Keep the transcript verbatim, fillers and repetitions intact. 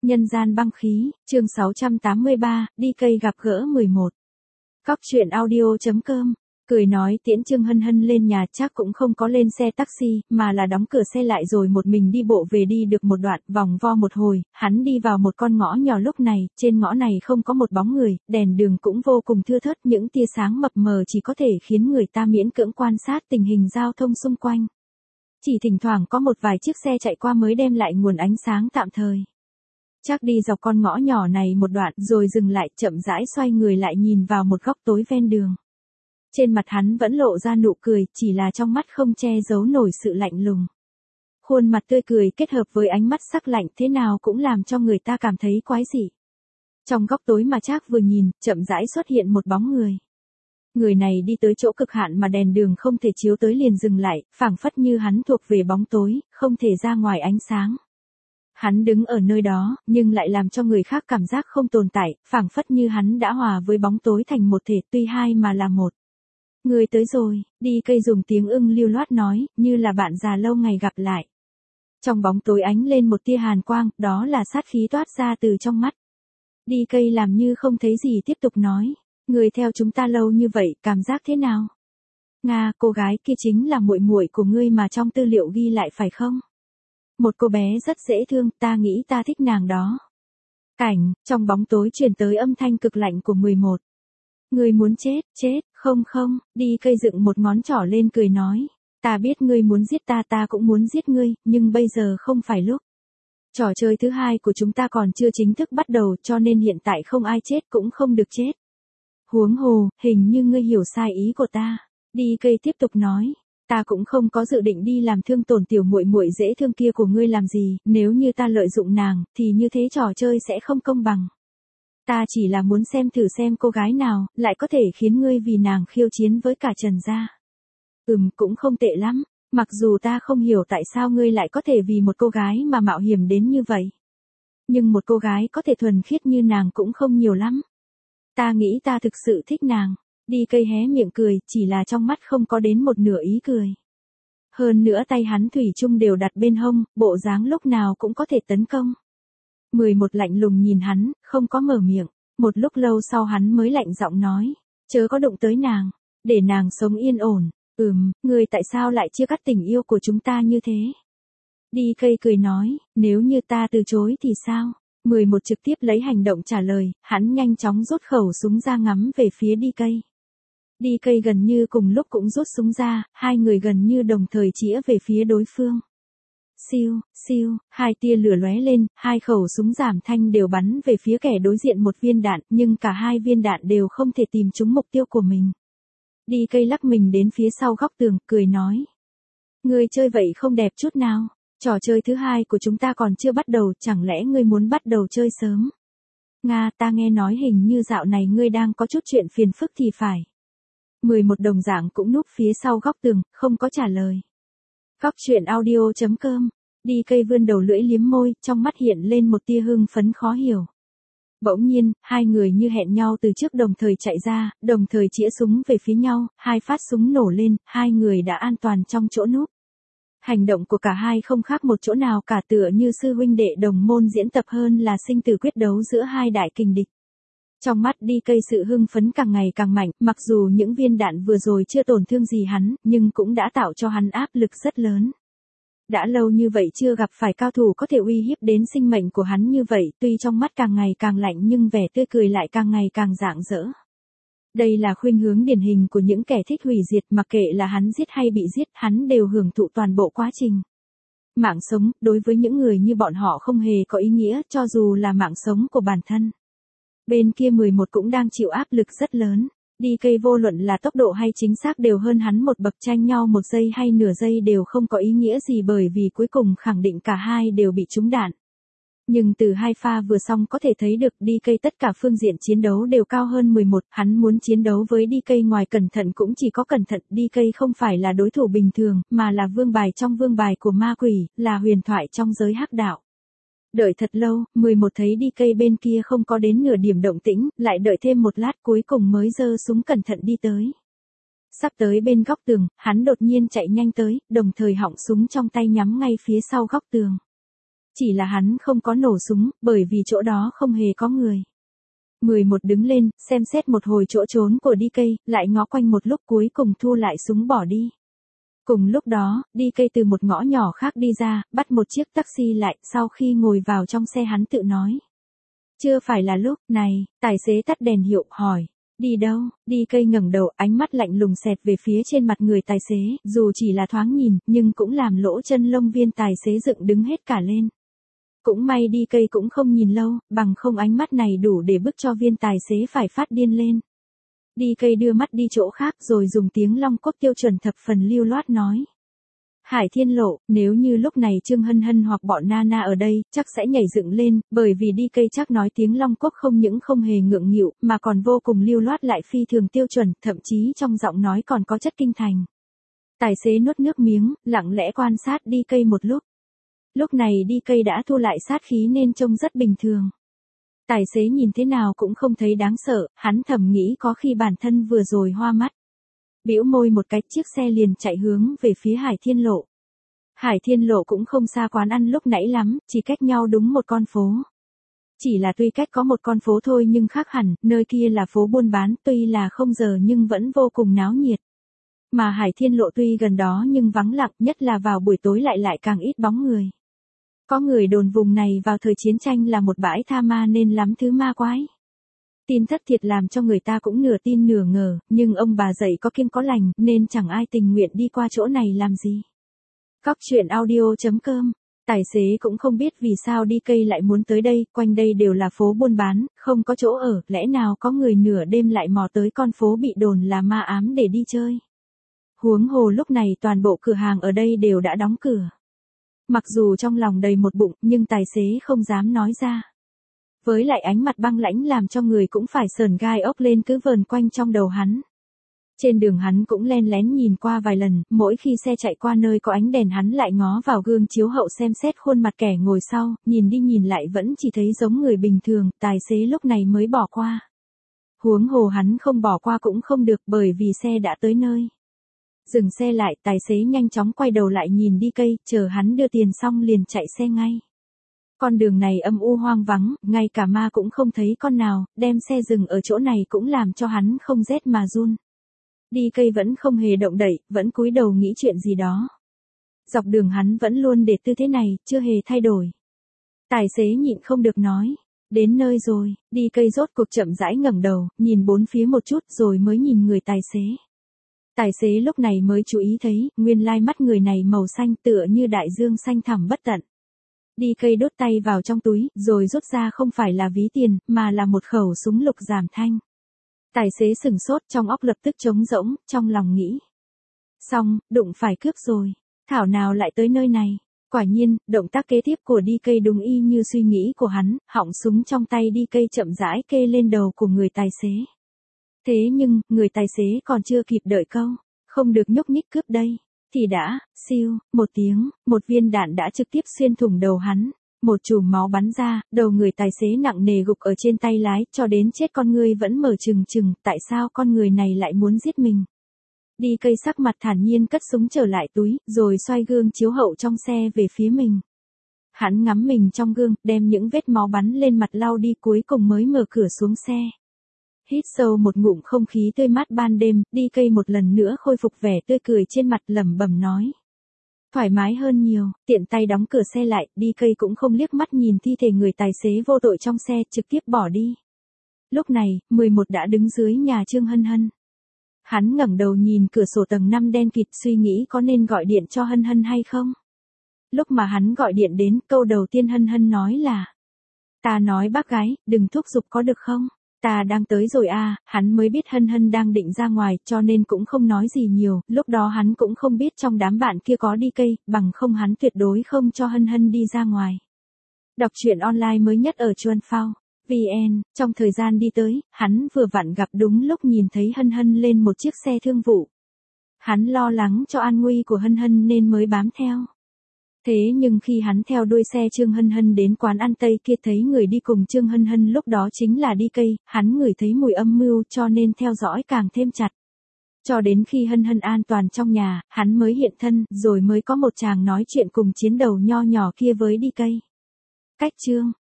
Nhân gian băng khí, chương sáu trăm tám mươi ba, đi cây gặp gỡ mười một. Cóc truyện audio chấm com, cười nói tiễn Trương Hân Hân lên nhà, chắc cũng không có lên xe taxi, mà là đóng cửa xe lại rồi một mình đi bộ về. Đi được một đoạn, vòng vo một hồi, hắn đi vào một con ngõ nhỏ. Lúc này, trên ngõ này không có một bóng người, đèn đường cũng vô cùng thưa thớt, những tia sáng mập mờ chỉ có thể khiến người ta miễn cưỡng quan sát tình hình giao thông xung quanh. Chỉ thỉnh thoảng có một vài chiếc xe chạy qua mới đem lại nguồn ánh sáng tạm thời. Chắc đi dọc con ngõ nhỏ này một đoạn rồi dừng lại, chậm rãi xoay người lại nhìn vào một góc tối ven đường. Trên mặt hắn vẫn lộ ra nụ cười, chỉ là trong mắt không che giấu nổi sự lạnh lùng. Khuôn mặt tươi cười kết hợp với ánh mắt sắc lạnh thế nào cũng làm cho người ta cảm thấy quái dị. Trong góc tối mà Trác vừa nhìn, chậm rãi xuất hiện một bóng người. Người này đi tới chỗ cực hạn mà đèn đường không thể chiếu tới liền dừng lại, phảng phất như hắn thuộc về bóng tối, không thể ra ngoài ánh sáng. Hắn đứng ở nơi đó, nhưng lại làm cho người khác cảm giác không tồn tại, phảng phất như hắn đã hòa với bóng tối thành một thể, tuy hai mà là một. Người tới rồi, đi cây dùng tiếng ưng lưu loát nói, như là bạn già lâu ngày gặp lại. Trong bóng tối ánh lên một tia hàn quang, đó là sát khí toát ra từ trong mắt. Đi cây làm như không thấy gì tiếp tục nói, người theo chúng ta lâu như vậy, cảm giác thế nào? Nga, cô gái kia chính là muội muội của ngươi mà trong tư liệu ghi lại phải không? Một cô bé rất dễ thương, ta nghĩ ta thích nàng đó. Cảnh, trong bóng tối truyền tới âm thanh cực lạnh của mười một. Ngươi muốn chết, chết, không không, đi cây dựng một ngón trỏ lên cười nói. Ta biết ngươi muốn giết ta, ta cũng muốn giết ngươi, nhưng bây giờ không phải lúc. Trò chơi thứ hai của chúng ta còn chưa chính thức bắt đầu, cho nên hiện tại không ai chết cũng không được chết. Huống hồ, hình như ngươi hiểu sai ý của ta. Đi cây tiếp tục nói. Ta cũng không có dự định đi làm thương tổn tiểu muội muội dễ thương kia của ngươi làm gì, nếu như ta lợi dụng nàng, thì như thế trò chơi sẽ không công bằng. Ta chỉ là muốn xem thử xem cô gái nào, lại có thể khiến ngươi vì nàng khiêu chiến với cả Trần gia. Ừm, cũng không tệ lắm, mặc dù ta không hiểu tại sao ngươi lại có thể vì một cô gái mà mạo hiểm đến như vậy. Nhưng một cô gái có thể thuần khiết như nàng cũng không nhiều lắm. Ta nghĩ ta thực sự thích nàng. Đi cây hé miệng cười, chỉ là trong mắt không có đến một nửa ý cười. Hơn nữa tay hắn thủy chung đều đặt bên hông, bộ dáng lúc nào cũng có thể tấn công. mười một lạnh lùng nhìn hắn, không có mở miệng. Một lúc lâu sau hắn mới lạnh giọng nói, chớ có đụng tới nàng, để nàng sống yên ổn. Ừm, người tại sao lại chia cắt tình yêu của chúng ta như thế? Đi cây cười nói, nếu như ta từ chối thì sao? mười một trực tiếp lấy hành động trả lời, hắn nhanh chóng rút khẩu súng ra ngắm về phía đi cây. Đi cây gần như cùng lúc cũng rút súng ra, hai người gần như đồng thời chĩa về phía đối phương. Siêu, siêu, hai tia lửa lóe lên, hai khẩu súng giảm thanh đều bắn về phía kẻ đối diện một viên đạn, nhưng cả hai viên đạn đều không thể tìm trúng mục tiêu của mình. Đi cây lắc mình đến phía sau góc tường, cười nói. Ngươi chơi vậy không đẹp chút nào, trò chơi thứ hai của chúng ta còn chưa bắt đầu, chẳng lẽ ngươi muốn bắt đầu chơi sớm? Nga, ta nghe nói hình như dạo này ngươi đang có chút chuyện phiền phức thì phải. mười một đồng dạng cũng núp phía sau góc tường, không có trả lời. Cóc truyện audio chấm com, đi cây vươn đầu lưỡi liếm môi, trong mắt hiện lên một tia hưng phấn khó hiểu. Bỗng nhiên, hai người như hẹn nhau từ trước đồng thời chạy ra, đồng thời chĩa súng về phía nhau, hai phát súng nổ lên, hai người đã an toàn trong chỗ núp. Hành động của cả hai không khác một chỗ nào cả, tựa như sư huynh đệ đồng môn diễn tập hơn là sinh tử quyết đấu giữa hai đại kình địch. Trong mắt đi cây sự hưng phấn càng ngày càng mạnh, mặc dù những viên đạn vừa rồi chưa tổn thương gì hắn, nhưng cũng đã tạo cho hắn áp lực rất lớn. Đã lâu như vậy chưa gặp phải cao thủ có thể uy hiếp đến sinh mệnh của hắn như vậy, tuy trong mắt càng ngày càng lạnh nhưng vẻ tươi cười lại càng ngày càng rạng rỡ. Đây là khuynh hướng điển hình của những kẻ thích hủy diệt, mặc kệ là hắn giết hay bị giết, hắn đều hưởng thụ toàn bộ quá trình. Mạng sống, đối với những người như bọn họ không hề có ý nghĩa, cho dù là mạng sống của bản thân. Bên kia mười một cũng đang chịu áp lực rất lớn. Đi cây vô luận là tốc độ hay chính xác đều hơn hắn một bậc, tranh nhau một giây hay nửa giây đều không có ý nghĩa gì, bởi vì cuối cùng khẳng định cả hai đều bị trúng đạn. Nhưng từ hai pha vừa xong có thể thấy được đi cây tất cả phương diện chiến đấu đều cao hơn mười một, hắn muốn chiến đấu với đi cây ngoài cẩn thận cũng chỉ có cẩn thận, đi cây không phải là đối thủ bình thường, mà là vương bài trong vương bài của ma quỷ, là huyền thoại trong giới hắc đạo. Đợi thật lâu, mười một thấy đi cây bên kia không có đến nửa điểm động tĩnh, lại đợi thêm một lát cuối cùng mới giơ súng cẩn thận đi tới. Sắp tới bên góc tường, hắn đột nhiên chạy nhanh tới, đồng thời họng súng trong tay nhắm ngay phía sau góc tường. Chỉ là hắn không có nổ súng, bởi vì chỗ đó không hề có người. mười một đứng lên, xem xét một hồi chỗ trốn của đê ca, lại ngó quanh một lúc cuối cùng thu lại súng bỏ đi. Cùng lúc đó, đê ca từ một ngõ nhỏ khác đi ra, bắt một chiếc taxi lại, sau khi ngồi vào trong xe hắn tự nói. Chưa phải là lúc này, tài xế tắt đèn hiệu, hỏi. Đi đâu? đê ca ngẩng đầu, ánh mắt lạnh lùng xẹt về phía trên mặt người tài xế, dù chỉ là thoáng nhìn, nhưng cũng làm lỗ chân lông viên tài xế dựng đứng hết cả lên. Cũng may đê ca cũng không nhìn lâu, bằng không ánh mắt này đủ để bức cho viên tài xế phải phát điên lên. đê ca đưa mắt đi chỗ khác rồi dùng tiếng Long Quốc tiêu chuẩn thập phần lưu loát nói. Hải Thiên Lộ, nếu như lúc này Trương Hân Hân hoặc bọn Nana ở đây, chắc sẽ nhảy dựng lên, bởi vì đê ca chắc nói tiếng Long Quốc không những không hề ngượng nghịu, mà còn vô cùng lưu loát lại phi thường tiêu chuẩn, thậm chí trong giọng nói còn có chất kinh thành. Tài xế nuốt nước miếng, lặng lẽ quan sát đê ca một lúc. Lúc này đê ca đã thu lại sát khí nên trông rất bình thường. Tài xế nhìn thế nào cũng không thấy đáng sợ, hắn thầm nghĩ có khi bản thân vừa rồi hoa mắt. Bĩu môi một cái, chiếc xe liền chạy hướng về phía Hải Thiên Lộ. Hải Thiên Lộ cũng không xa quán ăn lúc nãy lắm, chỉ cách nhau đúng một con phố. Chỉ là tuy cách có một con phố thôi nhưng khác hẳn, nơi kia là phố buôn bán, tuy là không giờ nhưng vẫn vô cùng náo nhiệt. Mà Hải Thiên Lộ tuy gần đó nhưng vắng lặng, nhất là vào buổi tối lại lại càng ít bóng người. Có người đồn vùng này vào thời chiến tranh là một bãi tha ma nên lắm thứ ma quái. Tin thất thiệt làm cho người ta cũng nửa tin nửa ngờ, nhưng ông bà dạy có kiêng có lành nên chẳng ai tình nguyện đi qua chỗ này làm gì. Cóc truyện audio chấm com. Tài xế cũng không biết vì sao đê ca lại muốn tới đây, quanh đây đều là phố buôn bán, không có chỗ ở, lẽ nào có người nửa đêm lại mò tới con phố bị đồn là ma ám để đi chơi. Huống hồ lúc này toàn bộ cửa hàng ở đây đều đã đóng cửa. Mặc dù trong lòng đầy một bụng, nhưng tài xế không dám nói ra. Với lại ánh mặt băng lãnh làm cho người cũng phải sờn gai ốc lên cứ vờn quanh trong đầu hắn. Trên đường hắn cũng len lén nhìn qua vài lần, mỗi khi xe chạy qua nơi có ánh đèn hắn lại ngó vào gương chiếu hậu xem xét khuôn mặt kẻ ngồi sau, nhìn đi nhìn lại vẫn chỉ thấy giống người bình thường, tài xế lúc này mới bỏ qua. Huống hồ hắn không bỏ qua cũng không được bởi vì xe đã tới nơi. Dừng xe lại, tài xế nhanh chóng quay đầu lại nhìn đê ca, chờ hắn đưa tiền xong liền chạy xe ngay. Con đường này âm u hoang vắng, ngay cả ma cũng không thấy con nào, đem xe dừng ở chỗ này cũng làm cho hắn không rét mà run. đê ca vẫn không hề động đậy, vẫn cúi đầu nghĩ chuyện gì đó. Dọc đường hắn vẫn luôn để tư thế này, chưa hề thay đổi. Tài xế nhịn không được nói. Đến nơi rồi, đê ca rốt cuộc chậm rãi ngẩng đầu, nhìn bốn phía một chút rồi mới nhìn người tài xế. Tài xế lúc này mới chú ý thấy, nguyên lai mắt người này màu xanh tựa như đại dương xanh thẳm bất tận. đê ca đốt tay vào trong túi, rồi rút ra không phải là ví tiền, mà là một khẩu súng lục giảm thanh. Tài xế sửng sốt, trong óc lập tức trống rỗng, trong lòng nghĩ. Xong, đụng phải cướp rồi. Thảo nào lại tới nơi này. Quả nhiên, động tác kế tiếp của đê ca đúng y như suy nghĩ của hắn, họng súng trong tay đê ca chậm rãi kê lên đầu của người tài xế. Thế nhưng, người tài xế còn chưa kịp đợi câu, không được nhúc nhích cướp đây, thì đã, siêu, một tiếng, một viên đạn đã trực tiếp xuyên thủng đầu hắn, một chùm máu bắn ra, đầu người tài xế nặng nề gục ở trên tay lái, cho đến chết con ngươi vẫn mở trừng trừng, tại sao con người này lại muốn giết mình. đê ca sắc mặt thản nhiên cất súng trở lại túi, rồi xoay gương chiếu hậu trong xe về phía mình. Hắn ngắm mình trong gương, đem những vết máu bắn lên mặt lau đi cuối cùng mới mở cửa xuống xe. Hít sâu một ngụm không khí tươi mát ban đêm, đê ca một lần nữa khôi phục vẻ tươi cười trên mặt lẩm bẩm nói. Thoải mái hơn nhiều, tiện tay đóng cửa xe lại, đê ca cũng không liếc mắt nhìn thi thể người tài xế vô tội trong xe, trực tiếp bỏ đi. Lúc này, mười một đã đứng dưới nhà Trương Hân Hân. Hắn ngẩng đầu nhìn cửa sổ tầng năm đen kịt suy nghĩ có nên gọi điện cho Hân Hân hay không. Lúc mà hắn gọi điện đến, câu đầu tiên Hân Hân nói là. Ta nói bác gái, đừng thúc giục có được không? Ta đang tới rồi à, hắn mới biết Hân Hân đang định ra ngoài, cho nên cũng không nói gì nhiều, lúc đó hắn cũng không biết trong đám bạn kia có đê ca, bằng không hắn tuyệt đối không cho Hân Hân đi ra ngoài. Đọc truyện online mới nhất ở Chuan Phao, vê en, trong thời gian đi tới, hắn vừa vặn gặp đúng lúc nhìn thấy Hân Hân lên một chiếc xe thương vụ. Hắn lo lắng cho an nguy của Hân Hân nên mới bám theo. Thế nhưng khi hắn theo đuôi xe Trương Hân Hân đến quán ăn Tây kia thấy người đi cùng Trương Hân Hân lúc đó chính là đê ca, hắn ngửi thấy mùi âm mưu cho nên theo dõi càng thêm chặt. Cho đến khi Hân Hân an toàn trong nhà, hắn mới hiện thân, rồi mới có một chàng nói chuyện cùng chiến đầu nho nhỏ kia với đê ca. Cách chương